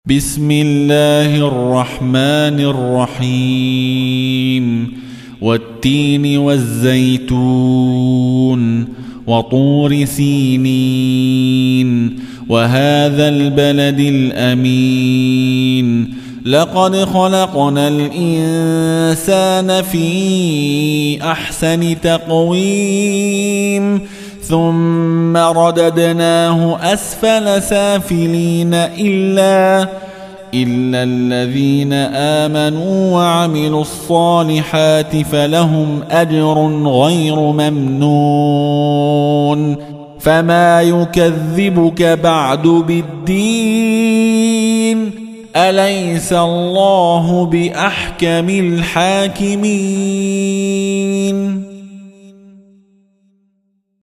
بسم الله الرحمن الرحيم والتين والزيتون وطور سينين وهذا البلد الأمين لقد خلقنا الإنسان في أحسن تقويم ثم رددناه أسفل سافلين إلا الذين آمنوا وعملوا الصالحات فلهم أجر غير ممنون فما يكذبك بعد بالدين أليس الله بأحكم الحاكمين